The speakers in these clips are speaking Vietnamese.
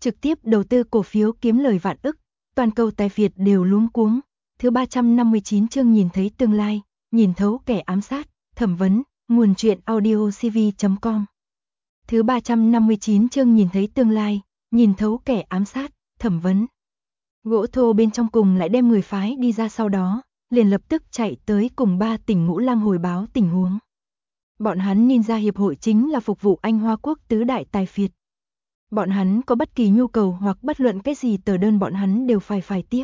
trực tiếp đầu tư cổ phiếu kiếm lời vạn ức, toàn cầu tài phiệt đều luống cuống. Thứ 359 chương nhìn thấy tương lai, nhìn thấu kẻ ám sát, thẩm vấn, nguồn truyện audiocv.com. Thứ 359 chương nhìn thấy tương lai, nhìn thấu kẻ ám sát, thẩm vấn. Gỗ thô bên trong cùng lại đem người phái đi ra, sau đó liền lập tức chạy tới cùng ba tỉnh Ngũ Lang hồi báo tình huống. Bọn hắn Ninja Hiệp hội chính là phục vụ Anh Hoa Quốc tứ đại tài phiệt. Bọn hắn có bất kỳ nhu cầu hoặc bất luận cái gì tờ đơn bọn hắn đều phải tiếp.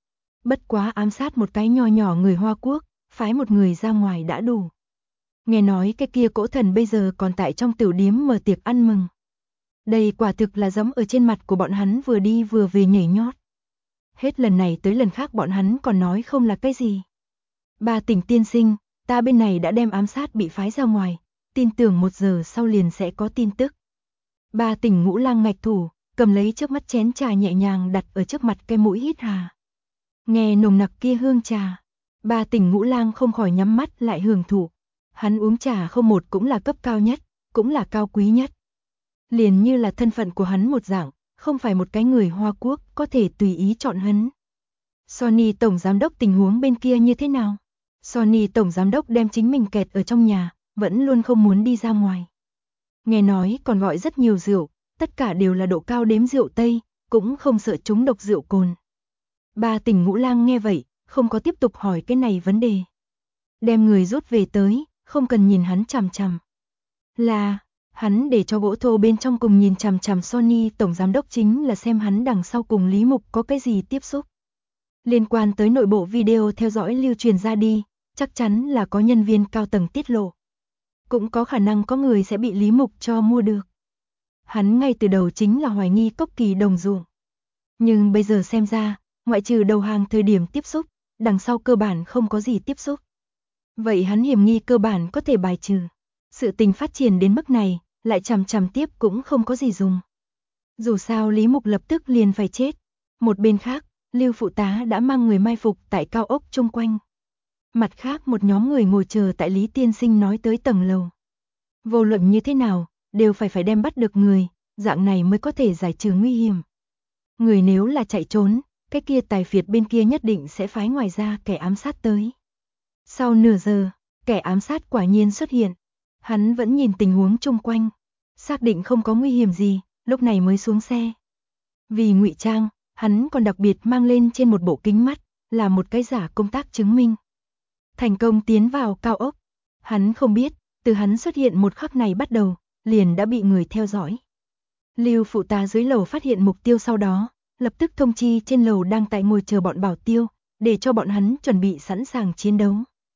Bất quá ám sát một cái nho nhỏ người Hoa Quốc, phái một người ra ngoài đã đủ. Nghe nói cái kia cỗ thần bây giờ còn tại trong tiểu điếm mở tiệc ăn mừng. Đây quả thực là giẫm ở trên mặt của bọn hắn vừa đi vừa về nhảy nhót. Hết lần này tới lần khác bọn hắn còn nói không là cái gì. Ba tỉnh tiên sinh, ta bên này đã đem ám sát bị phái ra ngoài, tin tưởng 1 giờ sau liền sẽ có tin tức. Ba tỉnh Ngũ Lang ngạch thủ, cầm lấy trước mắt chén trà nhẹ nhàng đặt ở trước mặt cái mũi hít hà. Nghe nồng nặc kia hương trà, ba tỉnh Ngũ Lang không khỏi nhắm mắt lại hưởng thụ. Hắn uống trà không một cũng là cấp cao nhất, cũng là cao quý nhất. Liền như là thân phận của hắn một dạng, không phải một cái người Hoa Quốc có thể tùy ý chọn hắn. Sony tổng giám đốc tình huống bên kia như thế nào? Sony tổng giám đốc đem chính mình kẹt ở trong nhà, vẫn luôn không muốn đi ra ngoài. Nghe nói còn gọi rất nhiều rượu, tất cả đều là độ cao đếm rượu Tây, cũng không sợ trúng độc rượu cồn. Ba tỉnh Ngũ Lang nghe vậy, không có tiếp tục hỏi cái này vấn đề. Đem người rút về tới, không cần nhìn hắn chằm chằm. Là, hắn để cho gỗ thô bên trong cùng nhìn chằm chằm Sony tổng giám đốc chính là xem hắn đằng sau cùng Lý Mục có cái gì tiếp xúc. Liên quan tới nội bộ video theo dõi lưu truyền ra đi, chắc chắn là có nhân viên cao tầng tiết lộ. Cũng có khả năng có người sẽ bị Lý Mục cho mua được. Hắn ngay từ đầu chính là hoài nghi Cốc Kỳ đồng ruộng. Nhưng bây giờ xem ra, ngoại trừ đầu hàng thời điểm tiếp xúc, đằng sau cơ bản không có gì tiếp xúc. Vậy hắn hiểm nghi cơ bản có thể bài trừ. Sự tình phát triển đến mức này, lại chằm chằm tiếp cũng không có gì dùng. Dù sao Lý Mục lập tức liền phải chết. Một bên khác, Lưu phụ tá đã mang người mai phục tại cao ốc chung quanh. Mặt khác một nhóm người ngồi chờ tại Lý tiên sinh nói tới tầng lầu. Vô luận như thế nào, đều phải đem bắt được người, dạng này mới có thể giải trừ nguy hiểm. Người nếu là chạy trốn, cái kia tài phiệt bên kia nhất định sẽ phái ngoài ra kẻ ám sát tới. Sau nửa giờ, kẻ ám sát quả nhiên xuất hiện. Hắn vẫn nhìn tình huống chung quanh, xác định không có nguy hiểm gì, lúc này mới xuống xe. Vì ngụy trang, hắn còn đặc biệt mang lên trên một bộ kính mắt, là một cái giả công tác chứng minh. Thành công tiến vào cao ốc. Hắn không biết, từ hắn xuất hiện một khắc này bắt đầu, liền đã bị người theo dõi. Lưu phụ tá dưới lầu phát hiện mục tiêu sau đó, lập tức thông chi trên lầu đang tại ngồi chờ bọn bảo tiêu, để cho bọn hắn chuẩn bị sẵn sàng chiến đấu.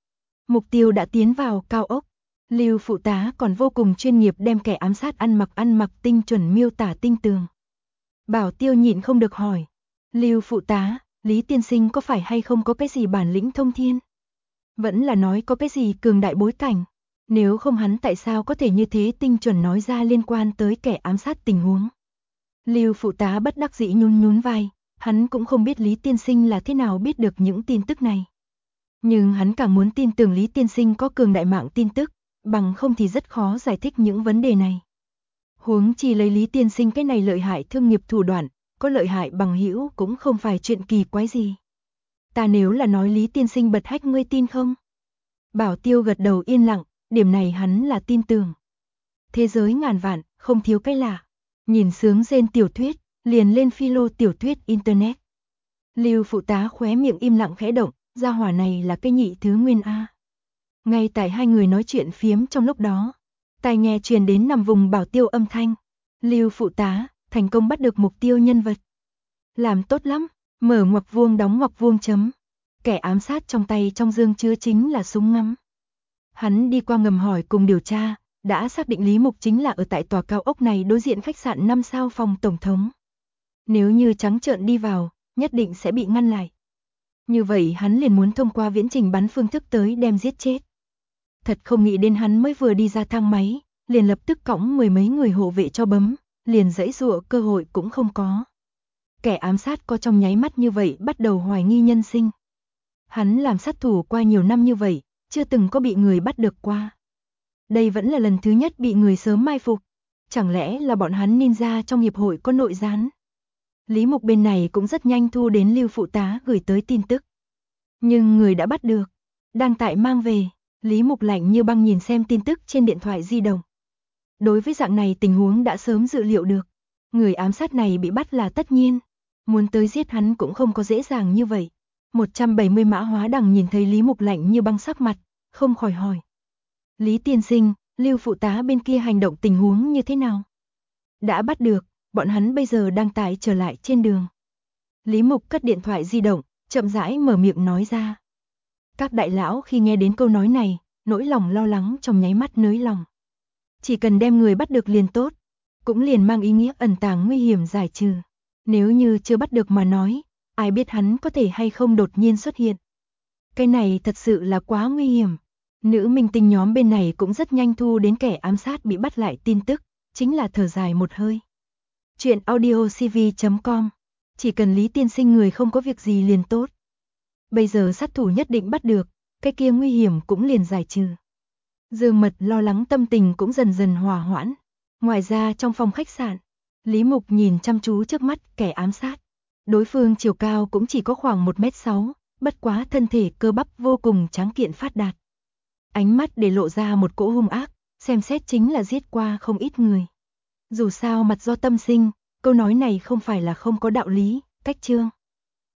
Mục tiêu đã tiến vào cao ốc. Lưu phụ tá còn vô cùng chuyên nghiệp đem kẻ ám sát ăn mặc tinh chuẩn miêu tả tinh tường. Bảo tiêu nhịn không được hỏi. Lưu phụ tá, Lý tiên sinh có phải hay không có cái gì bản lĩnh thông thiên? Vẫn là nói có cái gì cường đại bối cảnh? Nếu không hắn tại sao có thể như thế tinh chuẩn nói ra liên quan tới kẻ ám sát tình huống? Lưu phụ tá bất đắc dĩ nhún vai, hắn cũng không biết Lý tiên sinh là thế nào biết được những tin tức này. Nhưng hắn càng muốn tin tưởng Lý tiên sinh có cường đại mạng tin tức, bằng không thì rất khó giải thích những vấn đề này. Huống chi lấy Lý tiên sinh cái này lợi hại thương nghiệp thủ đoạn, có lợi hại bằng hữu cũng không phải chuyện kỳ quái gì. Ta nếu là nói Lý tiên sinh bật hách ngươi tin không? Bảo tiêu gật đầu yên lặng, điểm này hắn là tin tưởng. Thế giới ngàn vạn, không thiếu cái lạ. Nhìn sướng rên tiểu thuyết, liền lên philo tiểu thuyết internet. Lưu phụ tá khóe miệng im lặng khẽ động, gia hỏa này là cái nhị thứ nguyên A. Ngay tại hai người nói chuyện phiếm trong lúc đó, tai nghe truyền đến nằm vùng bảo tiêu âm thanh. Lưu phụ tá, thành công bắt được mục tiêu nhân vật. Làm tốt lắm, mở ngoặc vuông đóng ngoặc vuông chấm. Kẻ ám sát trong tay trong dương chứa chính là súng ngắm. Hắn đi qua ngầm hỏi cùng điều tra, đã xác định Lý Mục chính là ở tại tòa cao ốc này đối diện khách sạn 5 sao phòng tổng thống. Nếu như trắng trợn đi vào, nhất định sẽ bị ngăn lại. Như vậy hắn liền muốn thông qua viễn trình bắn phương thức tới đem giết chết. Thật không nghĩ đến hắn mới vừa đi ra thang máy, liền lập tức cõng 10 mấy người hộ vệ cho bấm, liền giãy giụa cơ hội cũng không có. Kẻ ám sát có trong nháy mắt như vậy bắt đầu hoài nghi nhân sinh. Hắn làm sát thủ qua nhiều năm như vậy, chưa từng có bị người bắt được qua. Đây vẫn là lần thứ nhất bị người sớm mai phục. Chẳng lẽ là bọn hắn ninja trong hiệp hội có nội gián? Lý Mục bên này cũng rất nhanh thu đến Lưu phụ tá gửi tới tin tức. Nhưng người đã bắt được, đang tại mang về. Lý Mục lạnh như băng nhìn xem tin tức trên điện thoại di động. Đối với dạng này tình huống đã sớm dự liệu được. Người ám sát này bị bắt là tất nhiên. Muốn tới giết hắn cũng không có dễ dàng như vậy. 170 Mã Hóa Đằng nhìn thấy Lý Mục lạnh như băng sắc mặt, không khỏi hỏi. Lý tiên sinh, Lưu phụ tá bên kia hành động tình huống như thế nào? Đã bắt được, bọn hắn bây giờ đang tải trở lại trên đường. Lý Mục cất điện thoại di động, chậm rãi mở miệng nói ra. Các đại lão khi nghe đến câu nói này, nỗi lòng lo lắng trong nháy mắt nới lòng. Chỉ cần đem người bắt được liền tốt, cũng liền mang ý nghĩa ẩn tàng nguy hiểm giải trừ. Nếu như chưa bắt được mà nói, ai biết hắn có thể hay không đột nhiên xuất hiện. Cái này thật sự là quá nguy hiểm. Nữ minh tinh nhóm bên này cũng rất nhanh thu đến kẻ ám sát bị bắt lại tin tức, chính là thở dài một hơi. Chuyện audiocv.com. Chỉ cần Lý tiên sinh người không có việc gì liền tốt. Bây giờ sát thủ nhất định bắt được, cái kia nguy hiểm cũng liền giải trừ. Dương Mật lo lắng tâm tình cũng dần dần hòa hoãn. Ngoài ra trong phòng khách sạn, Lý Mục nhìn chăm chú trước mắt kẻ ám sát. Đối phương chiều cao cũng chỉ có khoảng 1m6, bất quá thân thể cơ bắp vô cùng tráng kiện phát đạt. Ánh mắt để lộ ra một cỗ hung ác, xem xét chính là giết qua không ít người. Dù sao mặt do tâm sinh, câu nói này không phải là không có đạo lý, cách chương.